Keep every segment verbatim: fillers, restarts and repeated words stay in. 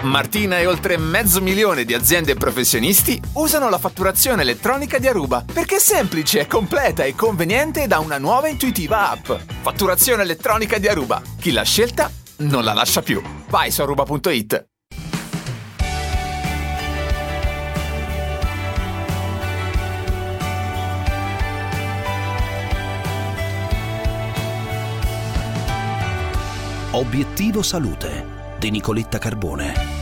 Martina e oltre mezzo milione di aziende e professionisti usano la fatturazione elettronica di Aruba perché è semplice, completa e conveniente da una nuova e intuitiva app. Fatturazione elettronica di Aruba. Chi l'ha scelta non la lascia più. Vai su aruba punto it. Obiettivo Salute di Nicoletta Carbone.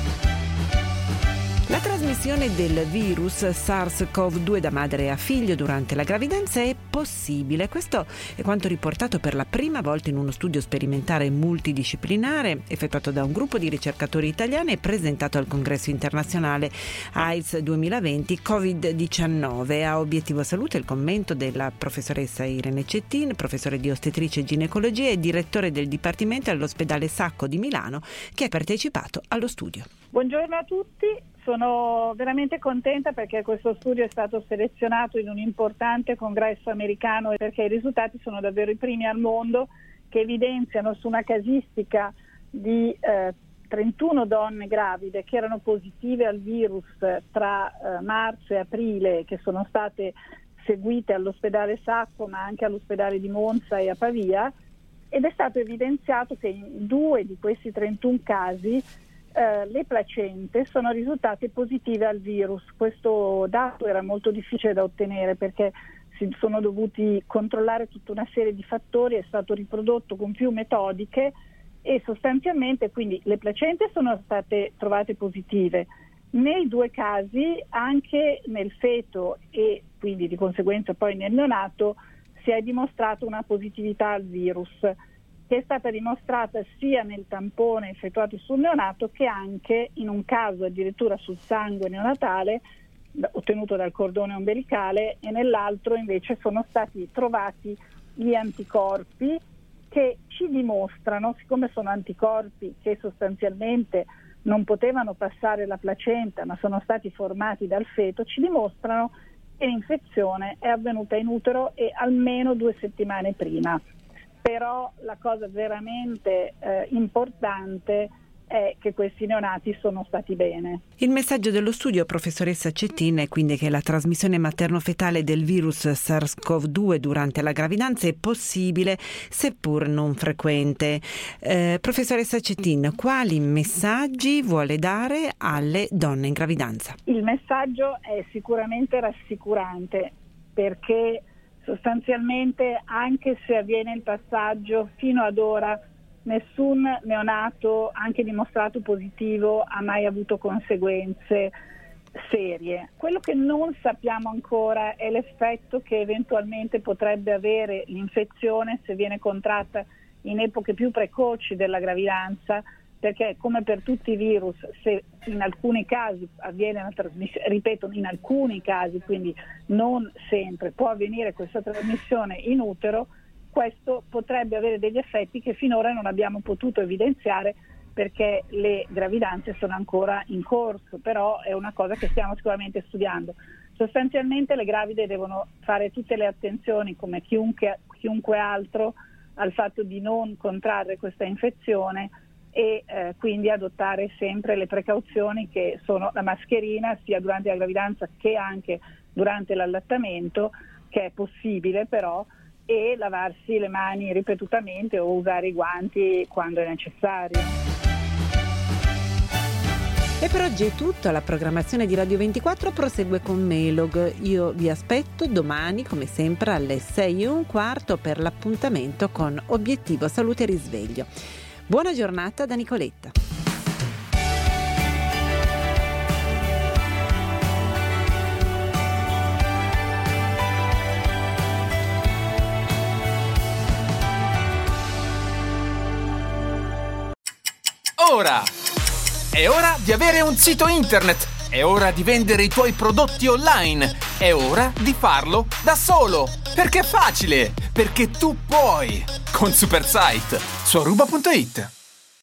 La trasmissione del virus SARS-CoV due da madre a figlio durante la gravidanza è possibile. Questo è quanto riportato per la prima volta in uno studio sperimentale multidisciplinare effettuato da un gruppo di ricercatori italiani e presentato al congresso internazionale AIDS duemilaventi covid diciannove. A Obiettivo Salute il commento della professoressa Irene Cettin, professore di ostetricia e ginecologia e direttore del dipartimento all'ospedale Sacco di Milano, che ha partecipato allo studio. Buongiorno a tutti. Sono veramente contenta perché questo studio è stato selezionato in un importante congresso americano, perché i risultati sono davvero i primi al mondo, che evidenziano su una casistica di eh, trentuno donne gravide che erano positive al virus tra eh, marzo e aprile, che sono state seguite all'ospedale Sacco ma anche all'ospedale di Monza e a Pavia, ed è stato evidenziato che in due di questi trentuno casi Uh, le placente sono risultate positive al virus. Questo dato era molto difficile da ottenere perché si sono dovuti controllare tutta una serie di fattori, è stato riprodotto con più metodiche e sostanzialmente quindi le placente sono state trovate positive. Nei due casi, anche nel feto e quindi di conseguenza poi nel neonato, si è dimostrata una positività al virus, che è stata dimostrata sia nel tampone effettuato sul neonato che anche in un caso addirittura sul sangue neonatale ottenuto dal cordone ombelicale, e nell'altro invece sono stati trovati gli anticorpi che ci dimostrano, siccome sono anticorpi che sostanzialmente non potevano passare la placenta ma sono stati formati dal feto, ci dimostrano che l'infezione è avvenuta in utero e almeno due settimane prima. Però la cosa veramente eh, importante è che questi neonati sono stati bene. Il messaggio dello studio, professoressa Cettin, è quindi che la trasmissione materno-fetale del virus SARS-CoV due durante la gravidanza è possibile, seppur non frequente. Eh, professoressa Cettin, quali messaggi vuole dare alle donne in gravidanza? Il messaggio è sicuramente rassicurante, perché sostanzialmente, anche se avviene il passaggio, fino ad ora nessun neonato, anche dimostrato positivo, ha mai avuto conseguenze serie. Quello che non sappiamo ancora è l'effetto che eventualmente potrebbe avere l'infezione se viene contratta in epoche più precoci della gravidanza, perché come per tutti i virus, se in alcuni casi avviene una trasmissione, ripeto, in alcuni casi, quindi non sempre, può avvenire questa trasmissione in utero, questo potrebbe avere degli effetti che finora non abbiamo potuto evidenziare perché le gravidanze sono ancora in corso, però è una cosa che stiamo sicuramente studiando. Sostanzialmente le gravide devono fare tutte le attenzioni, come chiunque, chiunque altro, al fatto di non contrarre questa infezione e eh, quindi adottare sempre le precauzioni che sono la mascherina sia durante la gravidanza che anche durante l'allattamento, che è possibile però, e lavarsi le mani ripetutamente o usare i guanti quando è necessario. E per oggi è tutto. La programmazione di Radio ventiquattro prosegue con Melog. Io vi aspetto domani, come sempre, alle sei e un quarto per l'appuntamento con Obiettivo Salute e Risveglio. Buona giornata da Nicoletta. Ora! È ora di avere un sito internet! È ora di vendere i tuoi prodotti online! È ora di farlo da solo! Perché è facile! Perché tu puoi! Con Supersite su aruba punto it.